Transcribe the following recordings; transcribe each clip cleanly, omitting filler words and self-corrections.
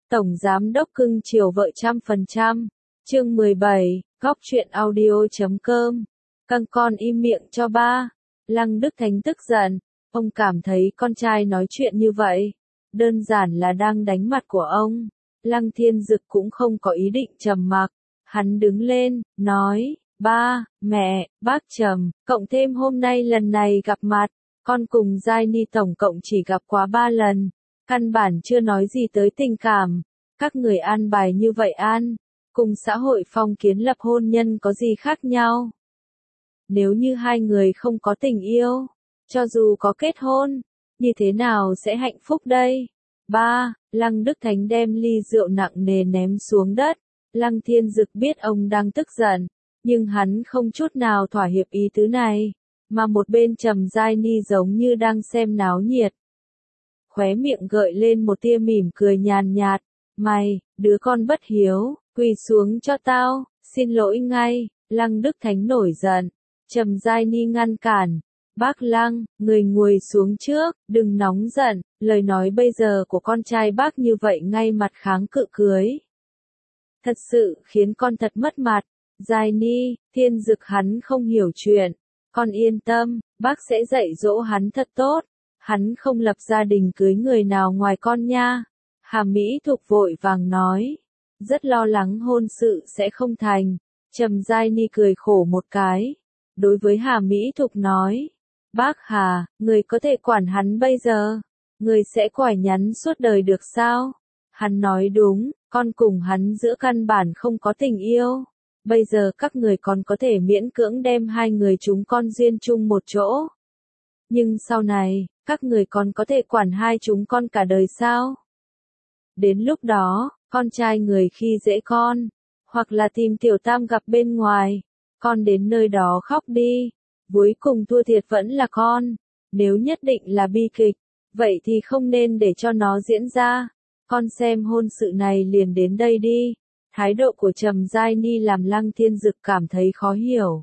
Tổng Giám đốc cưng chiều vợ 100%. Chương 17, Góc truyện audio.com. Căng con im miệng cho ba. Lăng Đức Thánh tức giận. Ông cảm thấy con trai nói chuyện như vậy, đơn giản là đang đánh mặt của ông. Lăng Thiên Dực cũng không có ý định trầm mặc. Hắn đứng lên, nói, ba, mẹ, bác Trầm, cộng thêm hôm nay lần này gặp mặt, con cùng Giai Ni tổng cộng chỉ gặp quá 3 lần. Căn bản chưa nói gì tới tình cảm. Các người an bài như vậy cùng xã hội phong kiến lập hôn nhân có gì khác nhau? Nếu như hai người không có tình yêu, cho dù có kết hôn, như thế nào sẽ hạnh phúc đây? Ba, Lăng Đức Thánh đem ly rượu nặng nề ném xuống đất. Lăng Thiên Dực biết ông đang tức giận, nhưng hắn không chút nào thỏa hiệp ý tứ này, mà một bên Trầm Giai Ni giống như đang xem náo nhiệt. Khóe miệng gợi lên một tia mỉm cười nhàn nhạt, mày, đứa con bất hiếu, quỳ xuống cho tao, xin lỗi ngay. Lăng Đức Thánh nổi giận. Trầm Giai Ni ngăn cản, bác Lăng, người ngồi xuống trước, đừng nóng giận, lời nói bây giờ của con trai bác như vậy ngay mặt kháng cự cưới. Thật sự khiến con thật mất mặt. Giai Ni, Thiên Dực hắn không hiểu chuyện, con yên tâm, bác sẽ dạy dỗ hắn thật tốt, hắn không lập gia đình cưới người nào ngoài con nha. Hà Mỹ Thục vội vàng nói, rất lo lắng hôn sự sẽ không thành. Trầm Giai Ni cười khổ một cái, đối với Hà Mỹ Thục nói, bác Hà, người có thể quản hắn bây giờ, người sẽ quải nhắn suốt đời được sao? Hắn nói đúng, con cùng hắn giữa căn bản không có tình yêu. Bây giờ các người còn có thể miễn cưỡng đem hai người chúng con duyên chung một chỗ. Nhưng sau này, các người còn có thể quản hai chúng con cả đời sao? Đến lúc đó, con trai người khi dễ con, hoặc là tìm tiểu tam gặp bên ngoài, con đến nơi đó khóc đi. Cuối cùng thua thiệt vẫn là con. Nếu nhất định là bi kịch, vậy thì không nên để cho nó diễn ra. Con xem hôn sự này liền đến đây đi. Thái độ của Trầm Giai Ni làm Lăng Thiên Dực cảm thấy khó hiểu.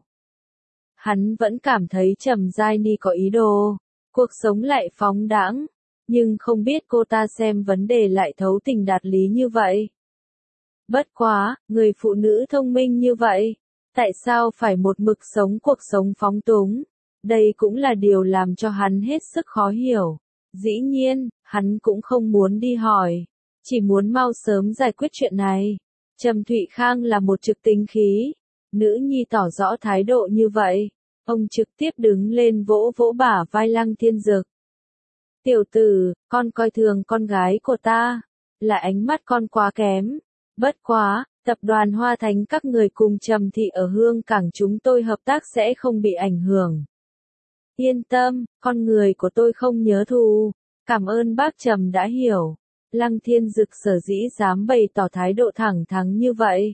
Hắn vẫn cảm thấy Trầm Giai Ni có ý đồ, cuộc sống lại phóng đãng, nhưng không biết cô ta xem vấn đề lại thấu tình đạt lý như vậy. Bất quá, người phụ nữ thông minh như vậy, tại sao phải một mực sống cuộc sống phóng túng? Đây cũng là điều làm cho hắn hết sức khó hiểu. Dĩ nhiên, hắn cũng không muốn đi hỏi, chỉ muốn mau sớm giải quyết chuyện này. Trầm Thụy Khang là một trực tính khí. Nữ nhi tỏ rõ thái độ như vậy, ông trực tiếp đứng lên vỗ vỗ bả vai Lăng Thiên Dực. Tiểu tử, con coi thường con gái của ta, là ánh mắt con quá kém. Bất quá, tập đoàn Hoa Thánh các người cùng Trầm thị ở Hương Cảng chúng tôi hợp tác sẽ không bị ảnh hưởng. Yên tâm, con người của tôi không nhớ thù. Cảm ơn bác Trầm đã hiểu. Lăng Thiên Dực sở dĩ dám bày tỏ thái độ thẳng thắn như vậy.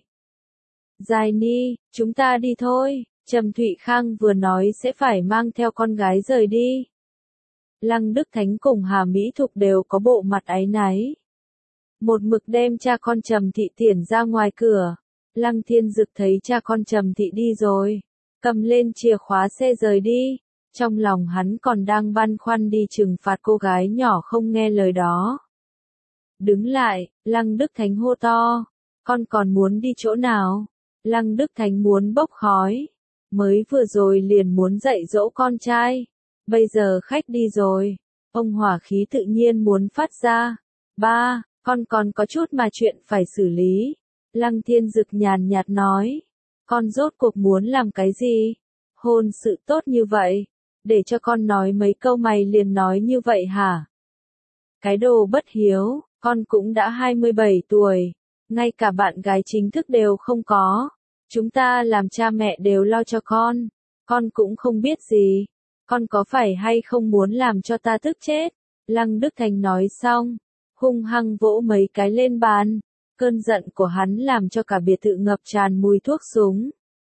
Giai Ni, chúng ta đi thôi. Trầm Thụy Khang vừa nói sẽ phải mang theo con gái rời đi. Lăng Đức Thánh cùng Hà Mỹ Thục đều có bộ mặt áy náy. Một mực đem cha con Trầm thị tiễn ra ngoài cửa. Lăng Thiên Dực thấy cha con Trầm thị đi rồi, cầm lên chìa khóa xe rời đi. Trong lòng hắn còn đang băn khoăn đi trừng phạt cô gái nhỏ không nghe lời đó. Đứng lại, Lăng Đức Thánh hô to, con còn muốn đi chỗ nào? Lăng Đức Thánh muốn bốc khói, mới vừa rồi liền muốn dạy dỗ con trai, bây giờ khách đi rồi, ông hỏa khí tự nhiên muốn phát ra. Ba, con còn có chút mà chuyện phải xử lý. Lăng Thiên Dực nhàn nhạt nói, con rốt cuộc muốn làm cái gì? Hôn sự tốt như vậy, để cho con nói mấy câu mày liền nói như vậy hả? Cái đồ bất hiếu, con cũng đã 27 tuổi, ngay cả bạn gái chính thức đều không có. Chúng ta làm cha mẹ đều lo cho con cũng không biết gì. Con có phải hay không muốn làm cho ta tức chết? Lăng Đức Thành nói xong, hung hăng vỗ mấy cái lên bàn. Cơn giận của hắn làm cho cả biệt thự ngập tràn mùi thuốc súng.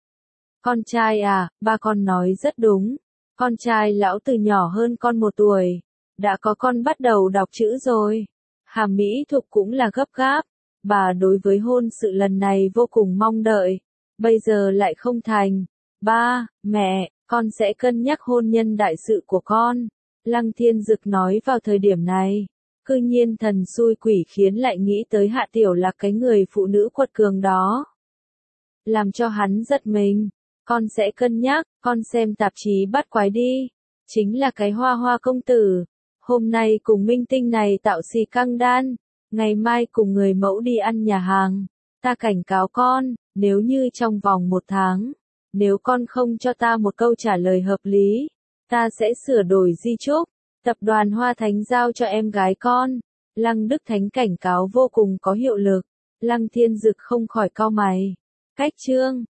Con trai à, ba con nói rất đúng. Con trai lão từ nhỏ hơn con 1 tuổi, đã có con bắt đầu đọc chữ rồi. Hà Mỹ Thục cũng là gấp gáp. Bà đối với hôn sự lần này vô cùng mong đợi. Bây giờ lại không thành. Ba, mẹ, con sẽ cân nhắc hôn nhân đại sự của con. Lăng Thiên Dực nói vào thời điểm này. Cư nhiên thần xui quỷ khiến lại nghĩ tới Hạ Tiểu là cái người phụ nữ quật cường đó. Làm cho hắn giật mình. Con sẽ cân nhắc, con xem tạp chí bắt quái đi. Chính là cái Hoa Hoa công tử. Hôm nay cùng minh tinh này tạo xì căng đan. Ngày mai cùng người mẫu đi ăn nhà hàng. Ta cảnh cáo con, nếu như trong vòng 1 tháng, nếu con không cho ta một câu trả lời hợp lý, ta sẽ sửa đổi di chúc. Tập đoàn Hoa Thánh giao cho em gái con. Lăng Đức Thánh cảnh cáo vô cùng có hiệu lực. Lăng Thiên Dực không khỏi cau mày. Cách chương